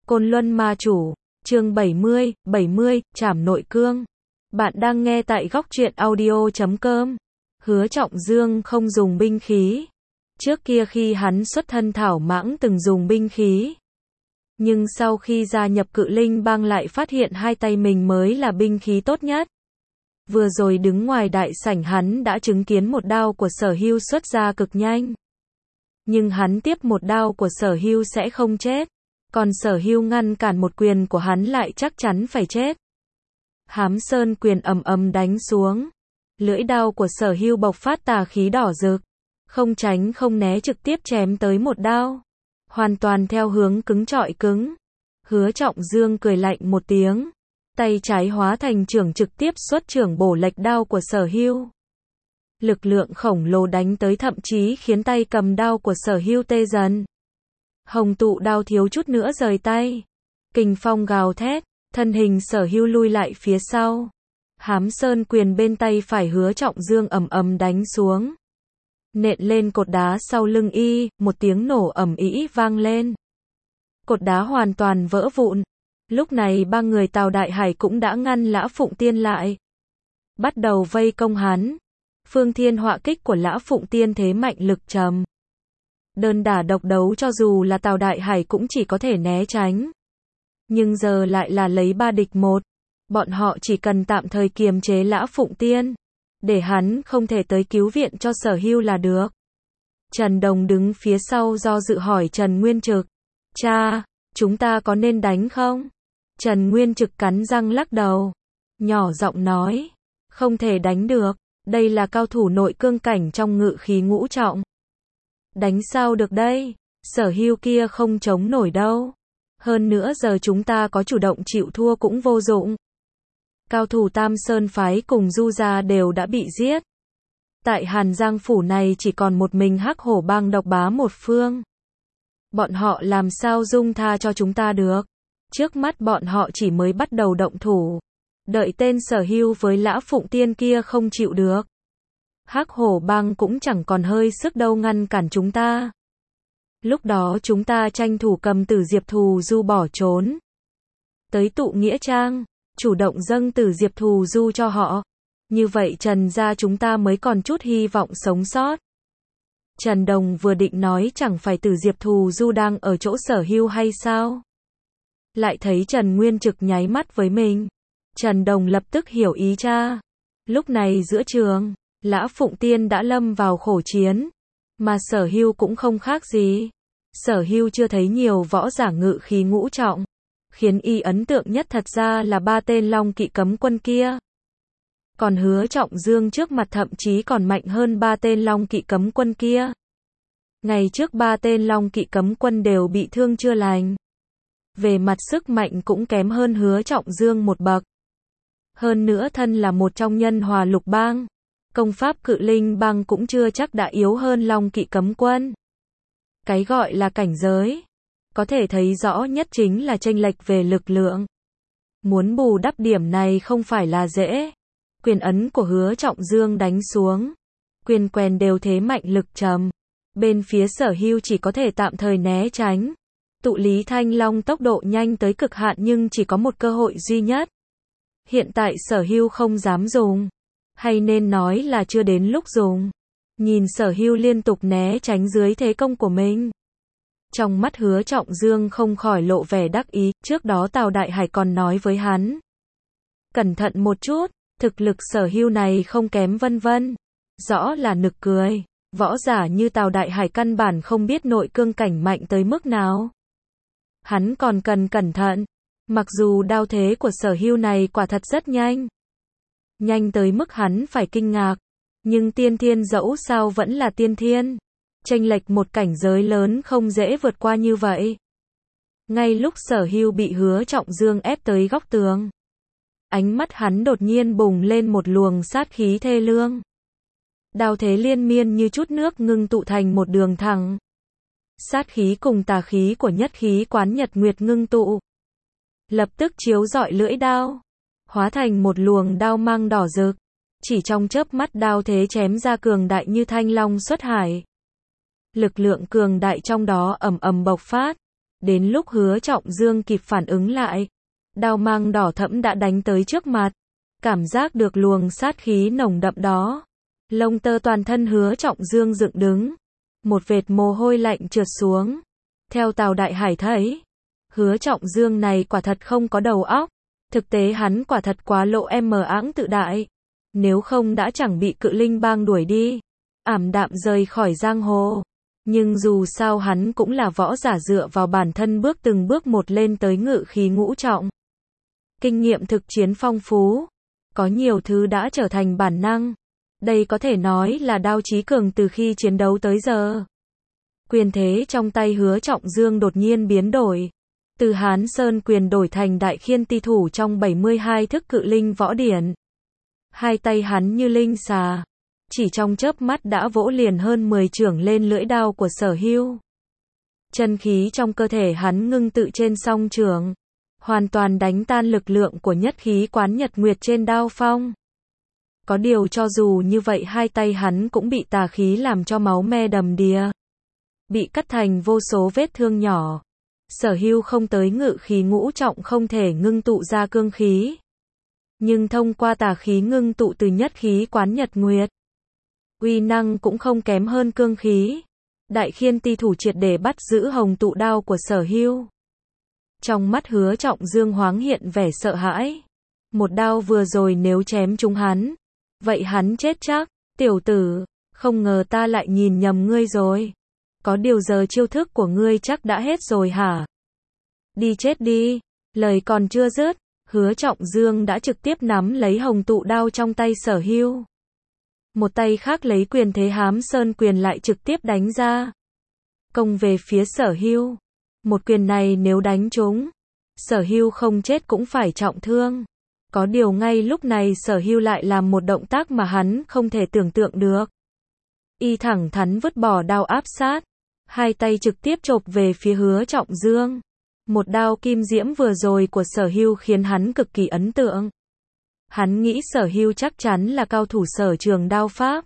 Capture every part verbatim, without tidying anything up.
Côn Luân Ma Chủ, chương bảy mươi, bảy mươi, Trảm Nội Cương. Bạn đang nghe tại góc truyện audio chấm com. Hứa Trọng Dương không dùng binh khí. Trước kia khi hắn xuất thân thảo mãng từng dùng binh khí. Nhưng sau khi gia nhập Cự Linh Bang lại phát hiện hai tay mình mới là binh khí tốt nhất. Vừa rồi đứng ngoài đại sảnh hắn đã chứng kiến một đao của Sở Hưu xuất ra cực nhanh. Nhưng hắn tiếp một đao của Sở Hưu sẽ không chết. Còn Sở Hưu ngăn cản một quyền của hắn lại chắc chắn phải chết. Hám Sơn quyền ầm ầm đánh xuống. Lưỡi đao của Sở Hưu bộc phát tà khí đỏ rực. Không tránh không né trực tiếp chém tới một đao. Hoàn toàn theo hướng cứng trọi cứng. Hứa Trọng Dương cười lạnh một tiếng. Tay trái hóa thành trưởng trực tiếp xuất trưởng bổ lệch đao của Sở Hưu. Lực lượng khổng lồ đánh tới thậm chí khiến tay cầm đao của Sở Hưu tê dần. Hồng tụ đao thiếu chút nữa rời tay. Kình phong gào thét, thân hình Sở Hưu lui lại phía sau. Hám Sơn quyền bên tay phải Hứa Trọng Dương ầm ầm đánh xuống. Nện lên cột đá sau lưng y, một tiếng nổ ầm ĩ vang lên. Cột đá hoàn toàn vỡ vụn. Lúc này ba người Tào Đại Hải cũng đã ngăn Lã Phụng Tiên lại. Bắt đầu vây công hắn. Phương thiên họa kích của Lã Phụng Tiên thế mạnh lực trầm. Đơn đả độc đấu cho dù là Tào Đại Hải cũng chỉ có thể né tránh. Nhưng giờ lại là lấy ba địch một. Bọn họ chỉ cần tạm thời kiềm chế Lã Phụng Tiên. Để hắn không thể tới cứu viện cho Sở Hưu là được. Trần Đồng đứng phía sau do dự hỏi Trần Nguyên Trực. Cha, chúng ta có nên đánh không? Trần Nguyên Trực cắn răng lắc đầu. Nhỏ giọng nói. Không thể đánh được. Đây là cao thủ nội cương cảnh trong ngự khí ngũ trọng. Đánh sao được đây? Sở Hưu kia không chống nổi đâu. Hơn nữa giờ chúng ta có chủ động chịu thua cũng vô dụng. Cao thủ Tam Sơn phái cùng Du gia đều đã bị giết. Tại Hàn Giang phủ này chỉ còn một mình Hắc Hổ bang độc bá một phương. Bọn họ làm sao dung tha cho chúng ta được? Trước mắt bọn họ chỉ mới bắt đầu động thủ. Đợi tên Sở Hưu với Lã Phụng Tiên kia không chịu được. Hắc Hổ bang cũng chẳng còn hơi sức đâu ngăn cản chúng ta. Lúc đó chúng ta tranh thủ cầm Tử Diệp Thù Du bỏ trốn. Tới tụ nghĩa trang, chủ động dâng Tử Diệp Thù Du cho họ. Như vậy Trần gia chúng ta mới còn chút hy vọng sống sót. Trần Đồng vừa định nói chẳng phải Tử Diệp Thù Du đang ở chỗ Sở Hưu hay sao? Lại thấy Trần Nguyên Trực nháy mắt với mình. Trần Đồng lập tức hiểu ý cha. Lúc này giữa trường, Lã Phụng Tiên đã lâm vào khổ chiến. Mà Sở Hưu cũng không khác gì. Sở Hưu chưa thấy nhiều võ giả ngự khí ngũ trọng. Khiến y ấn tượng nhất thật ra là ba tên Long Kỵ cấm quân kia. Còn Hứa Trọng Dương trước mặt thậm chí còn mạnh hơn ba tên Long Kỵ cấm quân kia. Ngày trước ba tên Long Kỵ cấm quân đều bị thương chưa lành. Về mặt sức mạnh cũng kém hơn Hứa Trọng Dương một bậc. Hơn nữa thân là một trong nhân Hòa Lục bang. Công pháp Cự Linh bang cũng chưa chắc đã yếu hơn Long Kỵ cấm quân. Cái gọi là cảnh giới. Có thể thấy rõ nhất chính là chênh lệch về lực lượng. Muốn bù đắp điểm này không phải là dễ. Quyền ấn của Hứa Trọng Dương đánh xuống. Quyền quèn đều thế mạnh lực trầm. Bên phía Sở Hưu chỉ có thể tạm thời né tránh. Tụ Lý Thanh Long tốc độ nhanh tới cực hạn nhưng chỉ có một cơ hội duy nhất. Hiện tại Sở Hưu không dám dùng. Hay nên nói là chưa đến lúc dùng. Nhìn Sở Hưu liên tục né tránh dưới thế công của mình. Trong mắt Hứa Trọng Dương không khỏi lộ vẻ đắc ý. Trước đó Tào Đại Hải còn nói với hắn. Cẩn thận một chút. Thực lực Sở Hưu này không kém vân vân. Rõ là nực cười. Võ giả như Tào Đại Hải căn bản không biết nội cương cảnh mạnh tới mức nào. Hắn còn cần cẩn thận. Mặc dù đao thế của Sở Hưu này quả thật rất nhanh. Nhanh tới mức hắn phải kinh ngạc. Nhưng tiên thiên dẫu sao vẫn là tiên thiên. Chênh lệch một cảnh giới lớn không dễ vượt qua như vậy. Ngay lúc Sở Hưu bị Hứa Trọng Dương ép tới góc tường. Ánh mắt hắn đột nhiên bùng lên một luồng sát khí thê lương. Đao thế liên miên như chút nước ngưng tụ thành một đường thẳng. Sát khí cùng tà khí của nhất khí quán nhật nguyệt ngưng tụ. Lập tức chiếu rọi lưỡi đao. Hóa thành một luồng đao mang đỏ rực. Chỉ trong chớp mắt đao thế chém ra cường đại như thanh long xuất hải. Lực lượng cường đại trong đó ầm ầm bộc phát. Đến lúc Hứa Trọng Dương kịp phản ứng lại, đao mang đỏ thẫm đã đánh tới trước mặt. Cảm giác được luồng sát khí nồng đậm đó, lông tơ toàn thân Hứa Trọng Dương dựng đứng, một vệt mồ hôi lạnh trượt xuống. Theo Tào Đại Hải thấy, Hứa Trọng Dương này quả thật không có đầu óc, thực tế hắn quả thật quá lộ em mờ áng tự đại, nếu không đã chẳng bị Cự Linh Bang đuổi đi, ảm đạm rời khỏi giang hồ. Nhưng dù sao hắn cũng là võ giả dựa vào bản thân bước từng bước một lên tới ngự khí ngũ trọng. Kinh nghiệm thực chiến phong phú, có nhiều thứ đã trở thành bản năng. Đây có thể nói là đao chí cường từ khi chiến đấu tới giờ. Quyền thế trong tay Hứa Trọng Dương đột nhiên biến đổi. Từ Hán Sơn quyền đổi thành Đại Khiên Ti thủ trong bảy mươi hai thức Cự Linh võ điển. Hai tay hắn như linh xà, chỉ trong chớp mắt đã vỗ liền hơn mười chưởng lên lưỡi đao của Sở Hưu. Chân khí trong cơ thể hắn ngưng tự trên song chưởng, hoàn toàn đánh tan lực lượng của nhất khí Quán Nhật Nguyệt trên đao phong. Có điều cho dù như vậy hai tay hắn cũng bị tà khí làm cho máu me đầm đìa, bị cắt thành vô số vết thương nhỏ. Sở Hưu không tới ngự khí ngũ trọng không thể ngưng tụ ra cương khí, nhưng thông qua tà khí ngưng tụ từ nhất khí Quán Nhật Nguyệt, uy năng cũng không kém hơn cương khí. Đại Khiên Ti thủ triệt để bắt giữ hồng tụ đao của Sở Hưu. Trong mắt Hứa Trọng Dương hoáng hiện vẻ sợ hãi. Một đao vừa rồi nếu chém trúng hắn, vậy hắn chết chắc. Tiểu tử, không ngờ ta lại nhìn nhầm ngươi rồi. Có điều giờ chiêu thức của ngươi chắc đã hết rồi hả? Đi chết đi. Lời còn chưa dứt, Hứa Trọng Dương đã trực tiếp nắm lấy hồng tụ đao trong tay Sở Hưu. Một tay khác lấy quyền thế Hám Sơn quyền lại trực tiếp đánh ra, công về phía Sở Hưu. Một quyền này nếu đánh trúng, Sở Hưu không chết cũng phải trọng thương. Có điều ngay lúc này Sở Hưu lại làm một động tác mà hắn không thể tưởng tượng được. Y thẳng thắn vứt bỏ đao áp sát, hai tay trực tiếp chộp về phía Hứa Trọng Dương. Một đao kim diễm vừa rồi của Sở Hưu khiến hắn cực kỳ ấn tượng. Hắn nghĩ Sở Hưu chắc chắn là cao thủ sở trường đao pháp.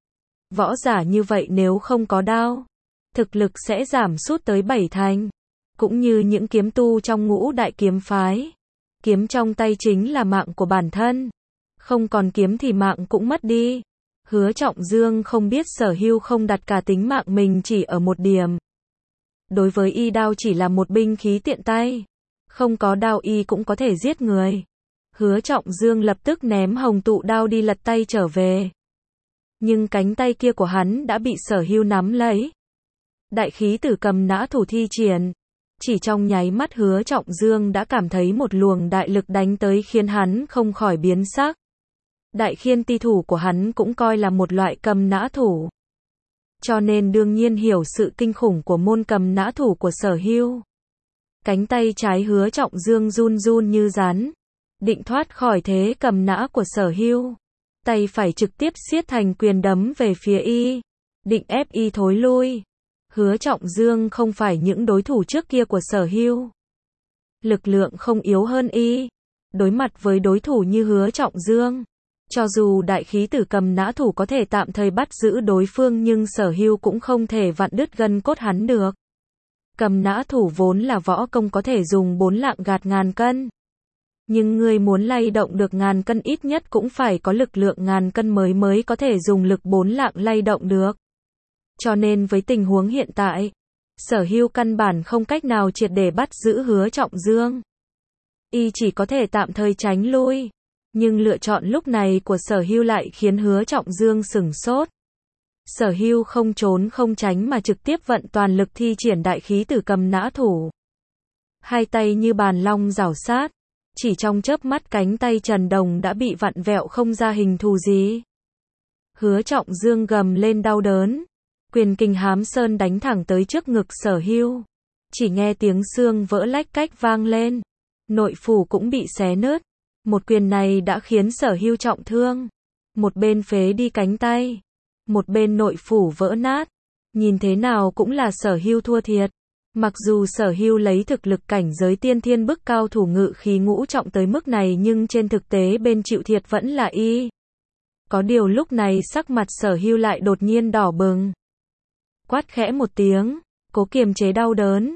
Võ giả như vậy nếu không có đao, thực lực sẽ giảm sút tới bảy thành. Cũng như những kiếm tu trong ngũ đại kiếm phái, kiếm trong tay chính là mạng của bản thân, không còn kiếm thì mạng cũng mất đi. Hứa Trọng Dương không biết Sở Hưu không đặt cả tính mạng mình chỉ ở một điểm. Đối với y đao chỉ là một binh khí tiện tay, không có đao y cũng có thể giết người. Hứa Trọng Dương lập tức ném hồng tụ đao đi lật tay trở về. Nhưng cánh tay kia của hắn đã bị Sở Hưu nắm lấy. Đại khí tử cầm nã thủ thi triển. Chỉ trong nháy mắt Hứa Trọng Dương đã cảm thấy một luồng đại lực đánh tới khiến hắn không khỏi biến sắc. Đại Khiên Ti thủ của hắn cũng coi là một loại cầm nã thủ, cho nên đương nhiên hiểu sự kinh khủng của môn cầm nã thủ của Sở Hưu. Cánh tay trái Hứa Trọng Dương run run như rắn, định thoát khỏi thế cầm nã của Sở Hưu. Tay phải trực tiếp siết thành quyền đấm về phía y, định ép y thối lui. Hứa Trọng Dương không phải những đối thủ trước kia của Sở Hưu, lực lượng không yếu hơn y. Đối mặt với đối thủ như Hứa Trọng Dương, cho dù đại khí tử cầm nã thủ có thể tạm thời bắt giữ đối phương nhưng Sở Hưu cũng không thể vặn đứt gân cốt hắn được. Cầm nã thủ vốn là võ công có thể dùng bốn lạng gạt ngàn cân. Nhưng người muốn lay động được ngàn cân ít nhất cũng phải có lực lượng ngàn cân mới mới có thể dùng lực bốn lạng lay động được. Cho nên với tình huống hiện tại, Sở Hưu căn bản không cách nào triệt để bắt giữ Hứa Trọng Dương. Y chỉ có thể tạm thời tránh lui. Nhưng lựa chọn lúc này của Sở Hưu lại khiến Hứa Trọng Dương sửng sốt. Sở Hưu không trốn không tránh mà trực tiếp vận toàn lực thi triển đại khí tử cầm nã thủ. Hai tay như bàn long rảo sát, chỉ trong chớp mắt cánh tay Trần Đồng đã bị vặn vẹo không ra hình thù gì. Hứa Trọng Dương gầm lên đau đớn, quyền kình Hám Sơn đánh thẳng tới trước ngực Sở Hưu. Chỉ nghe tiếng xương vỡ lách cách vang lên, nội phủ cũng bị xé nứt. Một quyền này đã khiến Sở Hưu trọng thương, một bên phế đi cánh tay, một bên nội phủ vỡ nát. Nhìn thế nào cũng là Sở Hưu thua thiệt. Mặc dù Sở Hưu lấy thực lực cảnh giới tiên thiên bức cao thủ ngự khí ngũ trọng tới mức này nhưng trên thực tế bên chịu thiệt vẫn là y. Có điều lúc này sắc mặt Sở Hưu lại đột nhiên đỏ bừng. Quát khẽ một tiếng, cố kiềm chế đau đớn,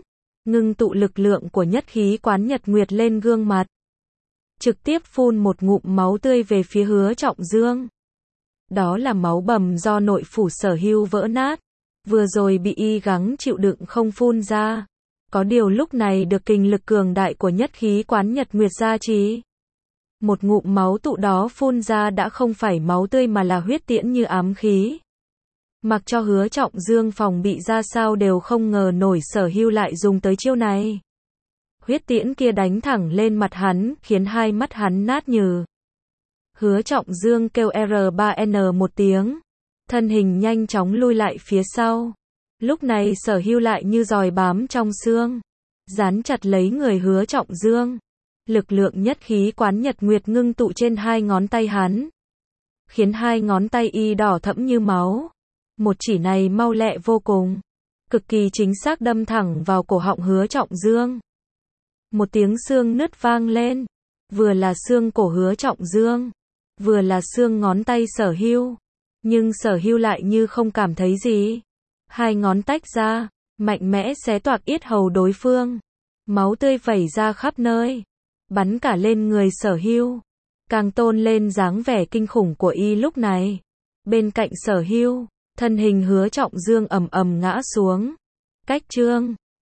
ngưng tụ lực lượng của nhất khí quán nhật nguyệt lên gương mặt. Trực tiếp phun một ngụm máu tươi về phía Hứa Trọng Dương. Đó là máu bầm do nội phủ Sở Hưu vỡ nát. Vừa rồi bị y gắng chịu đựng không phun ra. Có điều lúc này được kình lực cường đại của nhất khí quán nhật nguyệt gia trì. Một ngụm máu tụ đó phun ra đã không phải máu tươi mà là huyết tiễn như ám khí. Mặc cho Hứa Trọng Dương phòng bị ra sao đều không ngờ nổi Sở Hưu lại dùng tới chiêu này. Huyết tiễn kia đánh thẳng lên mặt hắn, khiến hai mắt hắn nát nhừ. Hứa Trọng Dương kêu R ba N một tiếng. Thân hình nhanh chóng lui lại phía sau. Lúc này Sở Hưu lại như giòi bám trong xương. Dán chặt lấy người Hứa Trọng Dương. Lực lượng nhất khí quán nhật nguyệt ngưng tụ trên hai ngón tay hắn. Khiến hai ngón tay y đỏ thẫm như máu. Một chỉ này mau lẹ vô cùng. Cực kỳ chính xác đâm thẳng vào cổ họng Hứa Trọng Dương. Một tiếng xương nứt vang lên. Vừa là xương cổ Hứa Trọng Dương. Vừa là xương ngón tay Sở Hưu. Nhưng Sở Hưu lại như không cảm thấy gì. Hai ngón tách ra, mạnh mẽ xé toạc yết hầu đối phương. Máu tươi vẩy ra khắp nơi. Bắn cả lên người Sở Hưu. Càng tôn lên dáng vẻ kinh khủng của y lúc này. Bên cạnh Sở Hưu, thân hình Hứa Trọng Dương ầm ầm ngã xuống. Cách chương